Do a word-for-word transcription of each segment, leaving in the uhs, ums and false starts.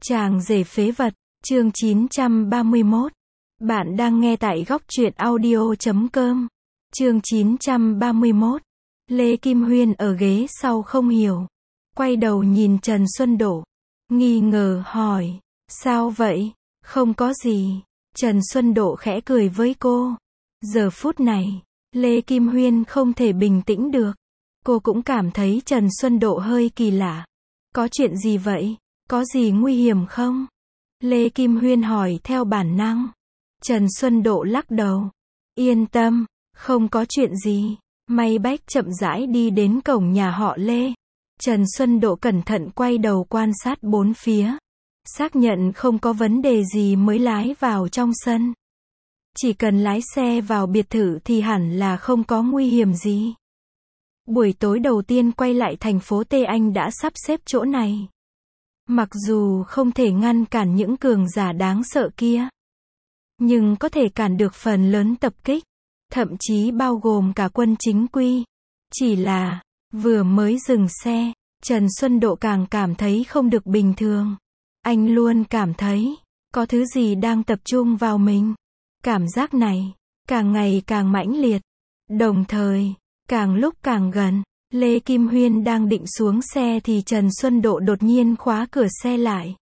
Chàng rể phế vật, chương chín trăm ba mươi mốt. Bạn đang nghe tại góc truyện audio chấm com. Chương chín trăm ba mươi mốt. Lê Kim Huyên ở ghế sau không hiểu. Quay đầu nhìn Trần Xuân Độ. Nghi ngờ hỏi. Sao vậy? Không có gì. Trần Xuân Độ khẽ cười với cô. Giờ phút này, Lê Kim Huyên không thể bình tĩnh được. Cô cũng cảm thấy Trần Xuân Độ hơi kỳ lạ. Có chuyện gì vậy? Có gì nguy hiểm không? Lê Kim Huyên hỏi theo bản năng. Trần Xuân Độ lắc đầu. Yên tâm, không có chuyện gì. May Bách chậm rãi đi đến cổng nhà họ Lê. Trần Xuân Độ cẩn thận quay đầu quan sát bốn phía. Xác nhận không có vấn đề gì mới lái vào trong sân. Chỉ cần lái xe vào biệt thự thì hẳn là không có nguy hiểm gì. Buổi tối đầu tiên quay lại thành phố T Anh đã sắp xếp chỗ này. Mặc dù không thể ngăn cản những cường giả đáng sợ kia, nhưng có thể cản được phần lớn tập kích, thậm chí bao gồm cả quân chính quy. Chỉ là, vừa mới dừng xe, Trần Xuân Độ càng cảm thấy không được bình thường. Anh luôn cảm thấy, có thứ gì đang tập trung vào mình. Cảm giác này, càng ngày càng mãnh liệt. Đồng thời, càng lúc càng gần. Lê Kim Huyên đang định xuống xe thì Trần Xuân Độ đột nhiên khóa cửa xe lại.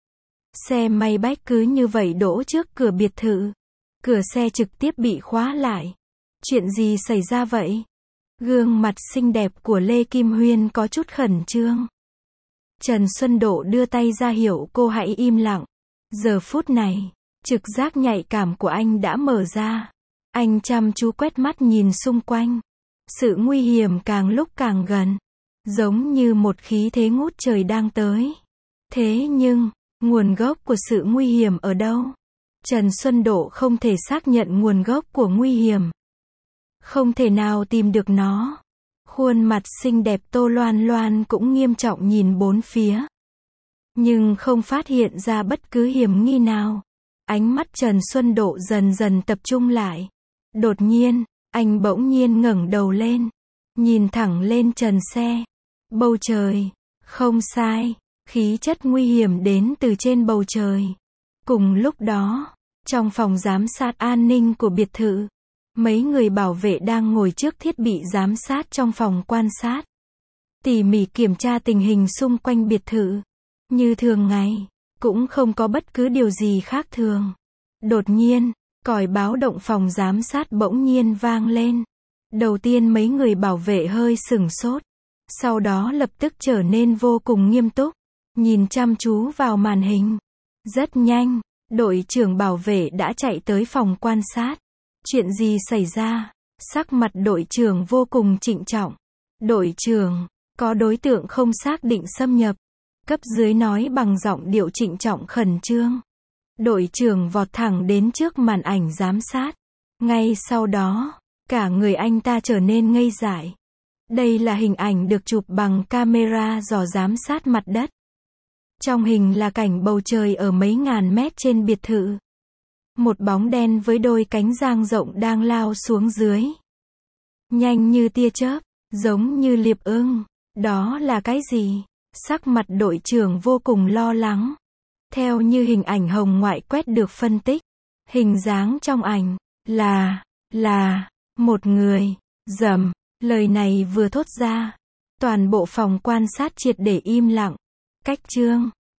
Xe May Bách cứ như vậy đỗ trước cửa biệt thự. Cửa xe trực tiếp bị khóa lại. Chuyện gì xảy ra vậy? Gương mặt xinh đẹp của Lê Kim Huyên có chút khẩn trương. Trần Xuân Độ đưa tay ra hiệu cô hãy im lặng. Giờ phút này, trực giác nhạy cảm của anh đã mở ra. Anh chăm chú quét mắt nhìn xung quanh. Sự nguy hiểm càng lúc càng gần, giống như một khí thế ngút trời đang tới. Thế nhưng, nguồn gốc của sự nguy hiểm ở đâu? Trần Xuân Độ không thể xác nhận nguồn gốc của nguy hiểm. Không thể nào tìm được nó. Khuôn mặt xinh đẹp Tô Loan Loan cũng nghiêm trọng nhìn bốn phía. Nhưng không phát hiện ra bất cứ hiểm nghi nào. Ánh mắt Trần Xuân Độ dần dần tập trung lại. Đột nhiên, anh bỗng nhiên ngẩng đầu lên, nhìn thẳng lên trần xe. Bầu trời, không sai, khí chất nguy hiểm đến từ trên bầu trời. Cùng lúc đó, trong phòng giám sát an ninh của biệt thự, mấy người bảo vệ đang ngồi trước thiết bị giám sát trong phòng quan sát. Tỉ mỉ kiểm tra tình hình xung quanh biệt thự. Như thường ngày, cũng không có bất cứ điều gì khác thường. Đột nhiên, còi báo động phòng giám sát bỗng nhiên vang lên. Đầu tiên mấy người bảo vệ hơi sửng sốt. Sau đó lập tức trở nên vô cùng nghiêm túc. Nhìn chăm chú vào màn hình. Rất nhanh, đội trưởng bảo vệ đã chạy tới phòng quan sát. Chuyện gì xảy ra? Sắc mặt đội trưởng vô cùng trịnh trọng. Đội trưởng, có đối tượng không xác định xâm nhập. Cấp dưới nói bằng giọng điệu trịnh trọng khẩn trương. Đội trưởng vọt thẳng đến trước màn ảnh giám sát. Ngay sau đó, cả người anh ta trở nên ngây dại. Đây là hình ảnh được chụp bằng camera dò giám sát mặt đất. Trong hình là cảnh bầu trời ở mấy ngàn mét trên biệt thự. Một bóng đen với đôi cánh dang rộng đang lao xuống dưới. Nhanh như tia chớp, giống như liệp ưng. Đó là cái gì? Sắc mặt đội trưởng vô cùng lo lắng. Theo như hình ảnh hồng ngoại quét được phân tích, hình dáng trong ảnh là, là, một người. Rầm, lời này vừa thốt ra, toàn bộ phòng quan sát triệt để im lặng. Cách chương,